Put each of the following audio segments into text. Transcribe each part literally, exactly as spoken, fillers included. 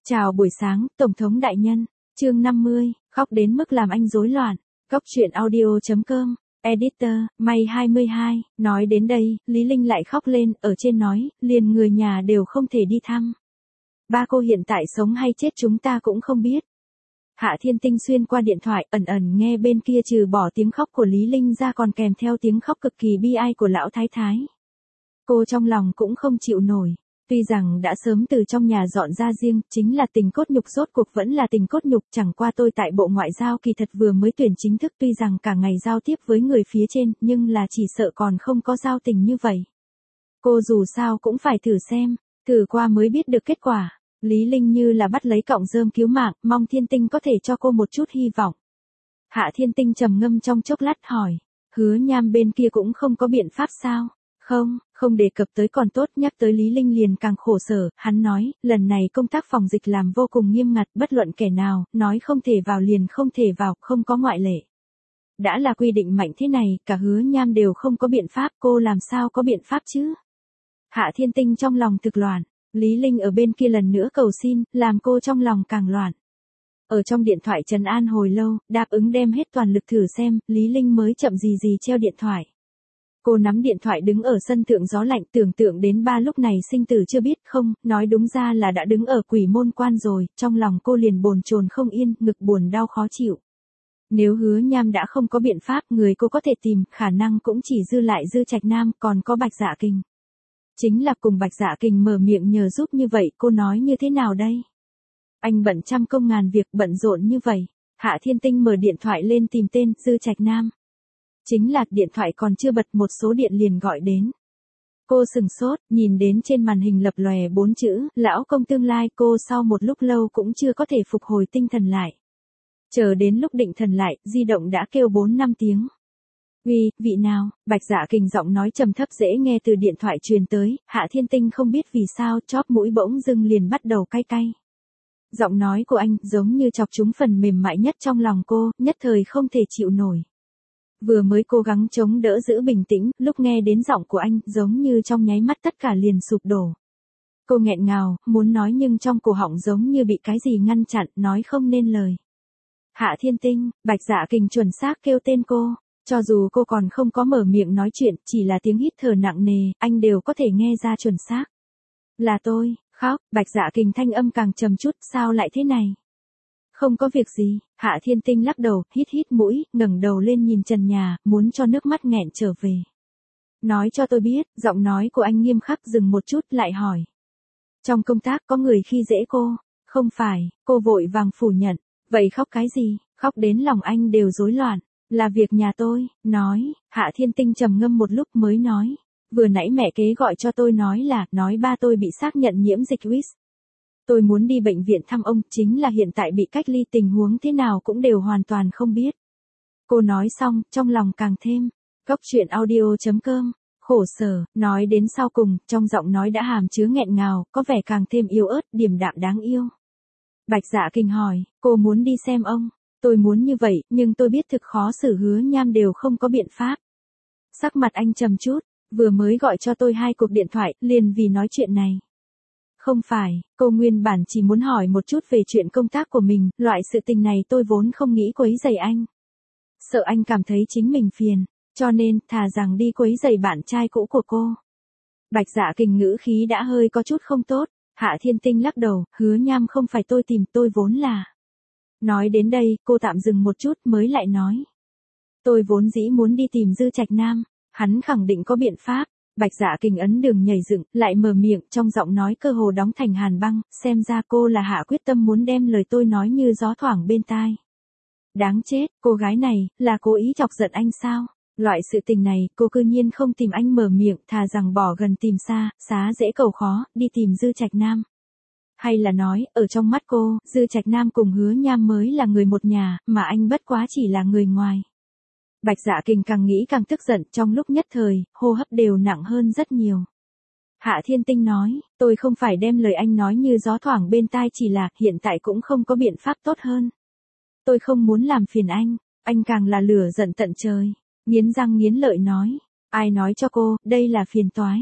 Chào buổi sáng, Tổng thống đại nhân. Chương năm mươi, khóc đến mức làm anh rối loạn. Góc truyện audio chấm com. Editor, May hai mươi hai, nói đến đây, Lý Linh lại khóc lên, ở trên nói, liền người nhà đều không thể đi thăm. Ba cô hiện tại sống hay chết chúng ta cũng không biết. Hạ Thiên Tinh xuyên qua điện thoại, ẩn ẩn nghe bên kia trừ bỏ tiếng khóc của Lý Linh ra còn kèm theo tiếng khóc cực kỳ bi ai của lão thái thái. Cô trong lòng cũng không chịu nổi. Tuy rằng đã sớm từ trong nhà dọn ra riêng, chính là tình cốt nhục rốt cuộc vẫn là tình cốt nhục, chẳng qua tôi tại Bộ Ngoại giao kỳ thật vừa mới tuyển chính thức, tuy rằng cả ngày giao tiếp với người phía trên, nhưng là chỉ sợ còn không có giao tình như vậy. Cô dù sao cũng phải thử xem, thử qua mới biết được kết quả. Lý Linh như là bắt lấy cọng rơm cứu mạng, mong Thiên Tinh có thể cho cô một chút hy vọng. Hạ Thiên Tinh trầm ngâm trong chốc lát hỏi, Hứa Nham bên kia cũng không có biện pháp sao? Không, không đề cập tới còn tốt, nhắc tới Lý Linh liền càng khổ sở, hắn nói, lần này công tác phòng dịch làm vô cùng nghiêm ngặt, bất luận kẻ nào, nói không thể vào liền không thể vào, không có ngoại lệ. Đã là quy định mạnh thế này, cả Hứa Nham đều không có biện pháp, cô làm sao có biện pháp chứ? Hạ Thiên Tinh trong lòng thực loạn, Lý Linh ở bên kia lần nữa cầu xin, làm cô trong lòng càng loạn. Ở trong điện thoại trấn an hồi lâu, đáp ứng đem hết toàn lực thử xem, Lý Linh mới chậm gì gì treo điện thoại. Cô nắm điện thoại đứng ở sân thượng gió lạnh, tưởng tượng đến ba lúc này sinh tử chưa biết, không, nói đúng ra là đã đứng ở quỷ môn quan rồi, trong lòng cô liền bồn chồn không yên, ngực buồn đau khó chịu. Nếu Hứa Nham đã không có biện pháp, người cô có thể tìm, khả năng cũng chỉ dư lại Dư Trạch Nam, còn có Bạch Dạ Kình. Chính là cùng Bạch Dạ Kình mở miệng nhờ giúp như vậy, cô nói như thế nào đây? Anh bận trăm công ngàn việc, bận rộn như vậy. Hạ Thiên Tinh mở điện thoại lên tìm tên Dư Trạch Nam. Chính là điện thoại còn chưa bật, một số điện liền gọi đến. Cô sừng sốt, nhìn đến trên màn hình lập lòe bốn chữ, lão công tương lai, cô sau một lúc lâu cũng chưa có thể phục hồi tinh thần lại. Chờ đến lúc định thần lại, di động đã kêu bốn năm tiếng. Uy, vị nào? Bạch Dạ Kình giọng nói trầm thấp dễ nghe từ điện thoại truyền tới, Hạ Thiên Tinh không biết vì sao, chóp mũi bỗng dưng liền bắt đầu cay cay. Giọng nói của anh giống như chọc trúng phần mềm mại nhất trong lòng cô, nhất thời không thể chịu nổi. Vừa mới cố gắng chống đỡ giữ bình tĩnh, lúc nghe đến giọng của anh, giống như trong nháy mắt tất cả liền sụp đổ. Cô nghẹn ngào, muốn nói nhưng trong cổ họng giống như bị cái gì ngăn chặn, nói không nên lời. Hạ Thiên Tinh, Bạch Dạ Kình chuẩn xác kêu tên cô, cho dù cô còn không có mở miệng nói chuyện, chỉ là tiếng hít thở nặng nề, anh đều có thể nghe ra chuẩn xác. Là tôi, khóc, Bạch Dạ Kình thanh âm càng trầm chút, sao lại thế này? Không có việc gì, Hạ Thiên Tinh lắc đầu, hít hít mũi, ngẩng đầu lên nhìn trần nhà, muốn cho nước mắt nghẹn trở về. Nói cho tôi biết, giọng nói của anh nghiêm khắc, dừng một chút lại hỏi. Trong công tác có người khi dễ cô? Không phải, cô vội vàng phủ nhận. Vậy khóc cái gì? Khóc đến lòng anh đều rối loạn. Là việc nhà tôi, nói, Hạ Thiên Tinh trầm ngâm một lúc mới nói. Vừa nãy mẹ kế gọi cho tôi nói là, nói ba tôi bị xác nhận nhiễm dịch Wis. Tôi muốn đi bệnh viện thăm ông, chính là hiện tại bị cách ly, tình huống thế nào cũng đều hoàn toàn không biết. Cô nói xong, trong lòng càng thêm. Góc truyện audio chấm com, khổ sở, nói đến sau cùng, trong giọng nói đã hàm chứa nghẹn ngào, có vẻ càng thêm yếu ớt, điềm đạm đáng yêu. Bạch Dạ Kình hỏi, cô muốn đi xem ông? Tôi muốn như vậy, nhưng tôi biết thực khó xử, Hứa Nham đều không có biện pháp. Sắc mặt anh trầm chút, vừa mới gọi cho tôi hai cuộc điện thoại, liền vì nói chuyện này. Không phải, cô nguyên bản chỉ muốn hỏi một chút về chuyện công tác của mình, loại sự tình này tôi vốn không nghĩ quấy rầy anh. Sợ anh cảm thấy chính mình phiền, cho nên, thà rằng đi quấy rầy bạn trai cũ của cô. Bạch Dạ Kình ngữ khí đã hơi có chút không tốt, Hạ Thiên Tinh lắc đầu, Hứa Nham không phải tôi tìm, tôi vốn là. Nói đến đây, cô tạm dừng một chút mới lại nói. Tôi vốn dĩ muốn đi tìm Dư Trạch Nam, hắn khẳng định có biện pháp. Bạch Dạ Kình ấn đường nhảy dựng, lại mở miệng, trong giọng nói cơ hồ đóng thành hàn băng, xem ra cô là hạ quyết tâm muốn đem lời tôi nói như gió thoảng bên tai. Đáng chết, cô gái này, là cố ý chọc giận anh sao? Loại sự tình này, cô cư nhiên không tìm anh mở miệng, thà rằng bỏ gần tìm xa, xá dễ cầu khó, đi tìm Dư Trạch Nam. Hay là nói, ở trong mắt cô, Dư Trạch Nam cùng Hứa Nham mới là người một nhà, mà anh bất quá chỉ là người ngoài. Bạch Dạ Kình càng nghĩ càng tức giận, trong lúc nhất thời, hô hấp đều nặng hơn rất nhiều. Hạ Thiên Tinh nói, tôi không phải đem lời anh nói như gió thoảng bên tai, chỉ là, hiện tại cũng không có biện pháp tốt hơn. Tôi không muốn làm phiền anh, anh càng là lửa giận tận trời, nghiến răng nghiến lợi nói, ai nói cho cô, đây là phiền toái.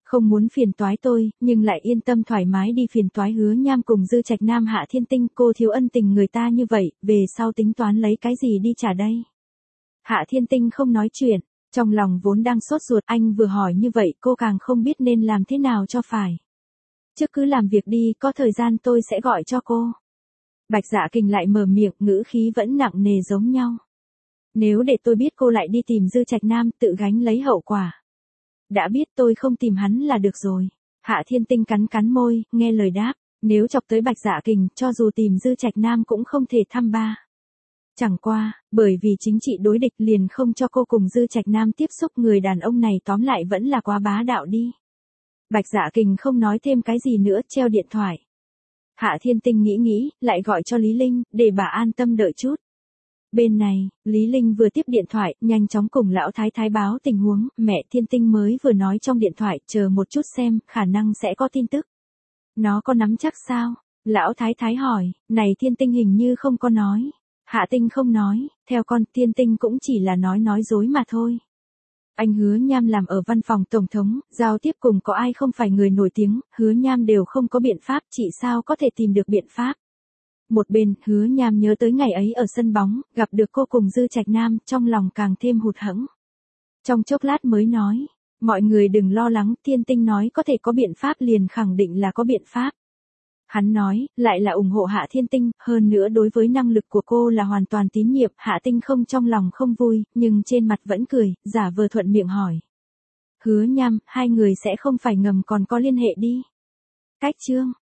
Không muốn phiền toái tôi, nhưng lại yên tâm thoải mái đi phiền toái Hứa Nham cùng Dư Trạch Nam Hạ Thiên Tinh, cô thiếu ân tình người ta như vậy, về sau tính toán lấy cái gì đi trả đây? Hạ Thiên Tinh không nói chuyện, trong lòng vốn đang sốt ruột, anh vừa hỏi như vậy cô càng không biết nên làm thế nào cho phải. Trước cứ làm việc đi, có thời gian tôi sẽ gọi cho cô. Bạch Dạ Kình lại mở miệng, ngữ khí vẫn nặng nề giống nhau. Nếu để tôi biết cô lại đi tìm Dư Trạch Nam, tự gánh lấy hậu quả. Đã biết tôi không tìm hắn là được rồi. Hạ Thiên Tinh cắn cắn môi, nghe lời đáp, nếu chọc tới Bạch Dạ Kình, cho dù tìm Dư Trạch Nam cũng không thể thăm ba. Chẳng qua, bởi vì chính trị đối địch liền không cho cô cùng Dư Trạch Nam tiếp xúc, người đàn ông này tóm lại vẫn là quá bá đạo đi. Bạch Dạ Kình không nói thêm cái gì nữa, treo điện thoại. Hạ Thiên Tinh nghĩ nghĩ, lại gọi cho Lý Linh, để bà an tâm đợi chút. Bên này, Lý Linh vừa tiếp điện thoại, nhanh chóng cùng lão thái thái báo tình huống, mẹ Thiên Tinh mới vừa nói trong điện thoại, chờ một chút xem, khả năng sẽ có tin tức. Nó có nắm chắc sao? Lão thái thái hỏi, này Thiên Tinh hình như không có nói. Hạ Tinh không nói, theo con, Thiên Tinh cũng chỉ là nói nói dối mà thôi. Anh Hứa Nham làm ở văn phòng tổng thống, giao tiếp cùng có ai không phải người nổi tiếng, Hứa Nham đều không có biện pháp, chị sao có thể tìm được biện pháp. Một bên, Hứa Nham nhớ tới ngày ấy ở sân bóng, gặp được cô cùng Dư Trạch Nam, trong lòng càng thêm hụt hẫng. Trong chốc lát mới nói, mọi người đừng lo lắng, Thiên Tinh nói có thể có biện pháp liền khẳng định là có biện pháp. Hắn nói, lại là ủng hộ Hạ Thiên Tinh, hơn nữa đối với năng lực của cô là hoàn toàn tín nhiệm, Hạ Tinh không trong lòng không vui, nhưng trên mặt vẫn cười, giả vờ thuận miệng hỏi. Hứa Nham, hai người sẽ không phải ngầm còn có liên hệ đi. Cách chương.